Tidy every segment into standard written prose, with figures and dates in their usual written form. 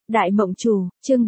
Đại Mộng Chủ, chương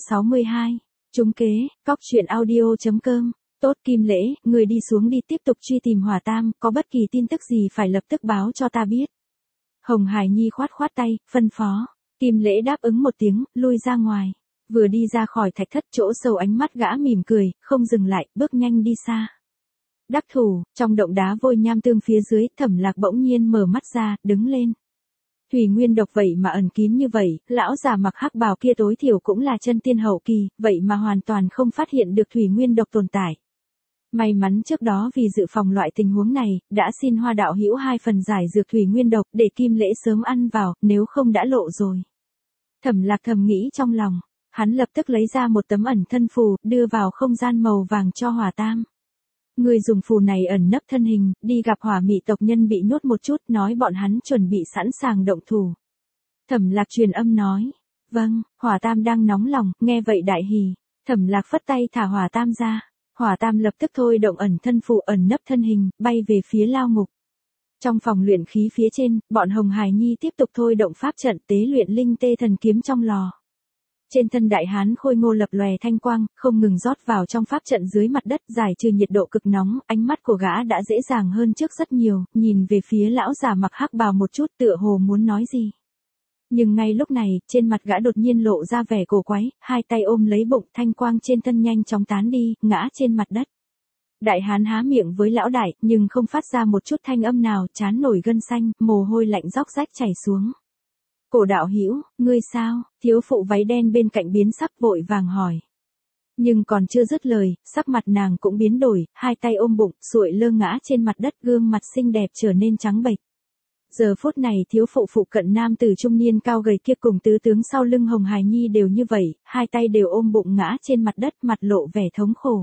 762. Trúng kế, cóc truyện audio.com. Tốt Kim Lễ, người đi xuống đi tiếp tục truy tìm Hỏa Tam, có bất kỳ tin tức gì phải lập tức báo cho ta biết. Hồng Hải Nhi khoát khoát tay, phân phó. Kim Lễ đáp ứng một tiếng, lui ra ngoài. Vừa đi ra khỏi thạch thất, chỗ sâu ánh mắt gã mỉm cười, không dừng lại, bước nhanh đi xa. Đắc thủ, trong động đá vôi nham tương phía dưới, Thẩm Lạc bỗng nhiên mở mắt ra, đứng lên. Thủy nguyên độc vậy mà ẩn kín như vậy, lão già mặc hắc bào kia tối thiểu cũng là chân tiên hậu kỳ, vậy mà hoàn toàn không phát hiện được thủy nguyên độc tồn tại. May mắn trước đó vì dự phòng loại tình huống này, đã xin Hoa đạo hữu 2 phần giải dược thủy nguyên độc để Kim Lễ sớm ăn vào, nếu không đã lộ rồi. Thẩm Lạc thầm nghĩ trong lòng, hắn lập tức lấy ra một tấm ẩn thân phù, đưa vào không gian màu vàng cho Hỏa Tam. Người dùng phù này ẩn nấp thân hình, đi gặp hỏa mị tộc nhân bị nhốt một chút, nói bọn hắn chuẩn bị sẵn sàng động thủ. Thẩm Lạc truyền âm nói, vâng, Hỏa Tam đang nóng lòng, nghe vậy đại hỉ. Thẩm Lạc phất tay thả Hỏa Tam ra. Hỏa Tam lập tức thôi động ẩn thân phù ẩn nấp thân hình, bay về phía lao ngục. Trong phòng luyện khí phía trên, bọn Hồng Hải Nhi tiếp tục thôi động pháp trận tế luyện linh tê thần kiếm trong lò. Trên thân đại hán khôi ngô lập lòe thanh quang, không ngừng rót vào trong pháp trận dưới mặt đất, giải trừ nhiệt độ cực nóng, ánh mắt của gã đã dễ dàng hơn trước rất nhiều, nhìn về phía lão già mặc hắc bào một chút, tựa hồ muốn nói gì. Nhưng ngay lúc này, trên mặt gã đột nhiên lộ ra vẻ cổ quái, hai tay ôm lấy bụng, thanh quang trên thân nhanh chóng tán đi, ngã trên mặt đất. Đại hán há miệng với lão đại, nhưng không phát ra một chút thanh âm nào, trán nổi gân xanh, mồ hôi lạnh róc rách chảy xuống. Cổ đạo hữu, ngươi sao? Thiếu phụ váy đen bên cạnh biến sắc vội vàng hỏi. Nhưng còn chưa dứt lời, sắc mặt nàng cũng biến đổi, hai tay ôm bụng, sụi lơ ngã trên mặt đất, gương mặt xinh đẹp trở nên trắng bệch. Giờ phút này thiếu phụ phụ cận nam tử trung niên cao gầy kia cùng tứ tướng sau lưng Hồng Hải Nhi đều như vậy, hai tay đều ôm bụng ngã trên mặt đất, mặt lộ vẻ thống khổ.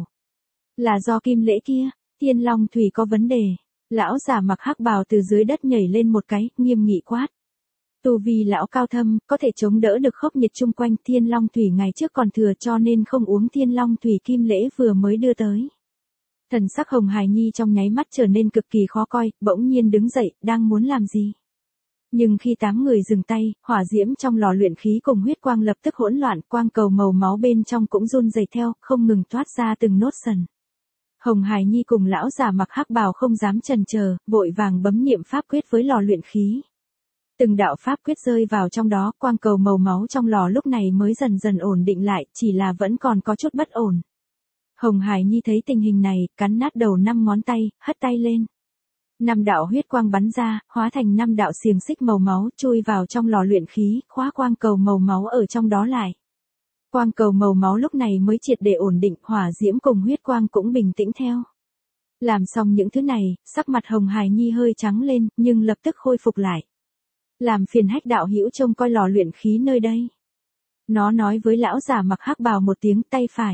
Là do Kim Lễ kia, Thiên Long Thủy có vấn đề. Lão già mặc hắc bào từ dưới đất nhảy lên một cái, nghiêm nghị quát. Tu vi lão cao thâm, có thể chống đỡ được khốc nhiệt chung quanh, Thiên Long Thủy ngày trước còn thừa cho nên không uống Thiên Long Thủy Kim Lễ vừa mới đưa tới. Thần sắc Hồng Hải Nhi trong nháy mắt trở nên cực kỳ khó coi, bỗng nhiên đứng dậy, đang muốn làm gì. Nhưng khi 8 người dừng tay, hỏa diễm trong lò luyện khí cùng huyết quang lập tức hỗn loạn, quang cầu màu máu bên trong cũng run rẩy theo, không ngừng toát ra từng nốt sần. Hồng Hải Nhi cùng lão già mặc hắc bào không dám chần chờ, vội vàng bấm niệm pháp quyết với lò luyện khí. Từng đạo pháp quyết rơi vào trong đó, quang cầu màu máu trong lò lúc này mới dần dần ổn định lại, chỉ là vẫn còn có chút bất ổn. Hồng Hải Nhi thấy tình hình này, cắn nát đầu 5 ngón tay, hất tay lên. 5 đạo huyết quang bắn ra, hóa thành 5 đạo xiềng xích màu máu, chui vào trong lò luyện khí, khóa quang cầu màu máu ở trong đó lại. Quang cầu màu máu lúc này mới triệt để ổn định, hỏa diễm cùng huyết quang cũng bình tĩnh theo. Làm xong những thứ này, sắc mặt Hồng Hải Nhi hơi trắng lên, nhưng lập tức khôi phục lại. Làm phiền Hách đạo hữu trông coi lò luyện khí nơi đây. Nó nói với lão già mặc hắc bào một tiếng, tay phải.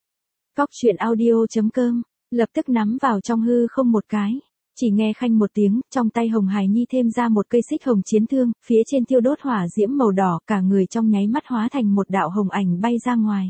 Cóc truyện audio.com, lập tức nắm vào trong hư không một cái. Chỉ nghe khanh một tiếng, trong tay Hồng Hải Nhi thêm ra một cây xích hồng chiến thương, phía trên thiêu đốt hỏa diễm màu đỏ, cả người trong nháy mắt hóa thành một đạo hồng ảnh bay ra ngoài.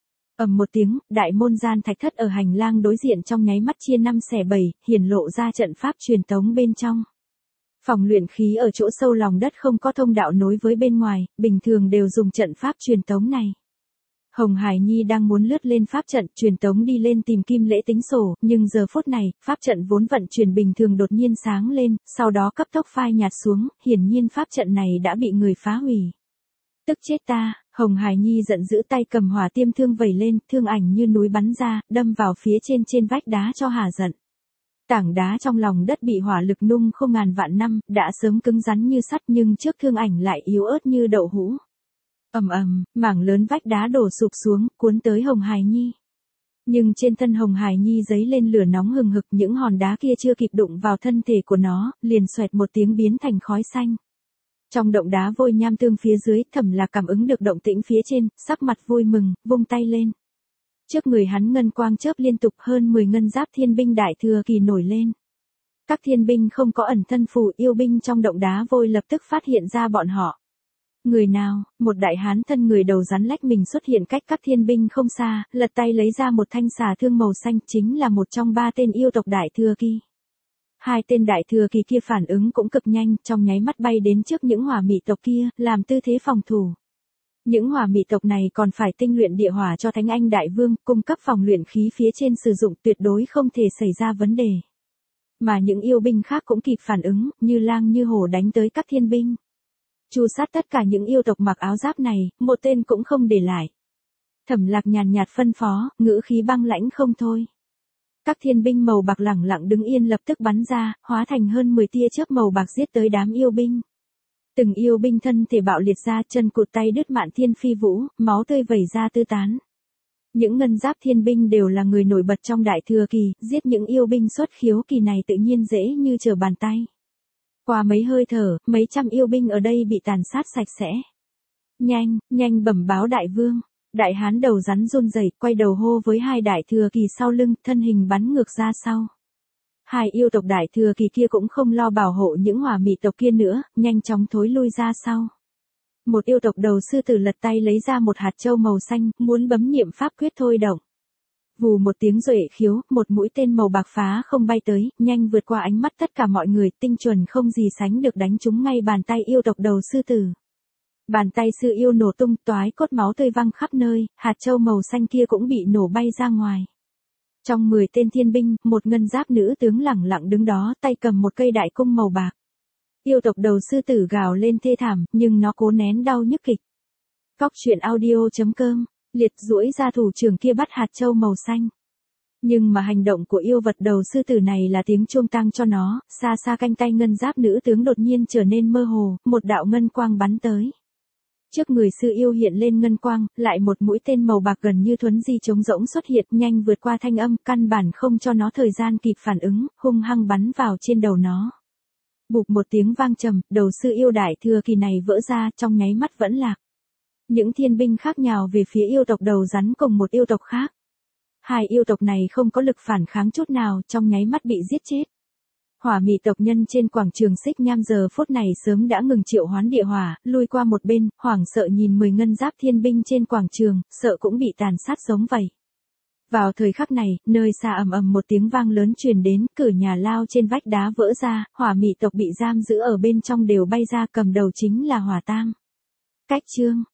Ầm một tiếng, đại môn gian thạch thất ở hành lang đối diện trong nháy mắt chia 5 xẻ 7, hiển lộ ra trận pháp truyền tống bên trong. Phòng luyện khí ở chỗ sâu lòng đất không có thông đạo nối với bên ngoài, bình thường đều dùng trận pháp truyền tống này. Hồng Hải Nhi đang muốn lướt lên pháp trận truyền tống đi lên tìm Kim Lễ tính sổ, nhưng giờ phút này, pháp trận vốn vận chuyển bình thường đột nhiên sáng lên, sau đó cấp tốc phai nhạt xuống, hiển nhiên pháp trận này đã bị người phá hủy. Tức chết ta, Hồng Hải Nhi giận dữ tay cầm hỏa tiêm thương vẩy lên, thương ảnh như núi bắn ra, đâm vào phía trên vách đá cho hả giận. Tảng đá trong lòng đất bị hỏa lực nung không ngàn vạn năm, đã sớm cứng rắn như sắt nhưng trước thương ảnh lại yếu ớt như đậu hũ. Ầm ầm, mảng lớn vách đá đổ sụp xuống, cuốn tới Hồng Hải Nhi. Nhưng trên thân Hồng Hải Nhi giấy lên lửa nóng hừng hực, những hòn đá kia chưa kịp đụng vào thân thể của nó, liền xoẹt một tiếng biến thành khói xanh. Trong động đá vôi nham tương phía dưới, Thẩm Lạc cảm ứng được động tĩnh phía trên, sắc mặt vui mừng, vung tay lên. Trước người hắn ngân quang chớp liên tục, hơn 10 ngân giáp thiên binh đại thừa kỳ nổi lên. Các thiên binh không có ẩn thân phù, yêu binh trong động đá vôi lập tức phát hiện ra bọn họ. Người nào? Một đại hán thân người đầu rắn lách mình xuất hiện cách các thiên binh không xa, lật tay lấy ra một thanh xà thương màu xanh, chính là một trong 3 tên yêu tộc đại thừa kỳ. 2 tên đại thừa kỳ kia phản ứng cũng cực nhanh, trong nháy mắt bay đến trước những hỏa mị tộc kia, làm tư thế phòng thủ. Những hỏa mị tộc này còn phải tinh luyện địa hỏa cho Thánh Anh Đại Vương, cung cấp phòng luyện khí phía trên sử dụng, tuyệt đối không thể xảy ra vấn đề. Mà những yêu binh khác cũng kịp phản ứng, như lang như hổ đánh tới các thiên binh. Tru sát tất cả những yêu tộc mặc áo giáp này, một tên cũng không để lại. Thẩm Lạc nhàn nhạt phân phó, ngữ khí băng lãnh không thôi. Các thiên binh màu bạc lẳng lặng đứng yên lập tức bắn ra, hóa thành hơn 10 tia chớp màu bạc giết tới đám yêu binh. Từng yêu binh thân thể bạo liệt ra, chân cụt tay đứt mạn thiên phi vũ, máu tươi vẩy ra tứ tán. Những ngân giáp thiên binh đều là người nổi bật trong Đại Thừa Kỳ, giết những yêu binh xuất khiếu kỳ này tự nhiên dễ như trở bàn tay. Qua mấy hơi thở, mấy trăm yêu binh ở đây bị tàn sát sạch sẽ. Nhanh, nhanh bẩm báo đại vương. Đại hán đầu rắn run rẩy, quay đầu hô với hai Đại Thừa Kỳ sau lưng, thân hình bắn ngược ra sau. Hai yêu tộc Đại Thừa Kỳ kia cũng không lo bảo hộ những hỏa mị tộc kia nữa, nhanh chóng thối lui ra sau. Một yêu tộc đầu sư tử lật tay lấy ra một hạt châu màu xanh, muốn bấm niệm pháp quyết thôi động. Vù một tiếng duệ khiếu, một mũi tên màu bạc phá không bay tới, nhanh vượt qua ánh mắt tất cả mọi người, tinh chuẩn không gì sánh được đánh trúng ngay bàn tay yêu tộc đầu sư tử. Bàn tay sư yêu nổ tung, toái cốt máu tươi văng khắp nơi, hạt châu màu xanh kia cũng bị nổ bay ra ngoài. Trong 10 tên thiên binh, một ngân giáp nữ tướng lẳng lặng đứng đó, tay cầm một cây đại cung màu bạc. Yêu tộc đầu sư tử gào lên thê thảm, nhưng nó cố nén đau nhức kịch. Cóc truyện audio.com, liệt duỗi ra thủ trưởng kia bắt hạt châu màu xanh. Nhưng mà hành động của yêu vật đầu sư tử này là tiếng chuông tang cho nó, xa xa canh tay ngân giáp nữ tướng đột nhiên trở nên mơ hồ, một đạo ngân quang bắn tới. Trước người sư yêu hiện lên ngân quang, lại một mũi tên màu bạc gần như thuấn di trống rỗng xuất hiện, nhanh vượt qua thanh âm, căn bản không cho nó thời gian kịp phản ứng, hung hăng bắn vào trên đầu nó. Bụp một tiếng vang trầm, đầu sư yêu Đại Thừa Kỳ này vỡ ra, trong nháy mắt vẫn lạc. Những thiên binh khác nhào về phía yêu tộc đầu rắn cùng một yêu tộc khác. Hai yêu tộc này không có lực phản kháng chút nào, trong nháy mắt bị giết chết. Hỏa mị tộc nhân trên quảng trường Xích Nham giờ phút này sớm đã ngừng triệu hoán địa hỏa, lui qua một bên, hoảng sợ nhìn 10 ngân giáp thiên binh trên quảng trường, sợ cũng bị tàn sát giống vậy. Vào thời khắc này, nơi xa ầm ầm một tiếng vang lớn truyền đến, cửa nhà lao trên vách đá vỡ ra, hỏa mị tộc bị giam giữ ở bên trong đều bay ra, cầm đầu chính là Hỏa Tam. Cách chương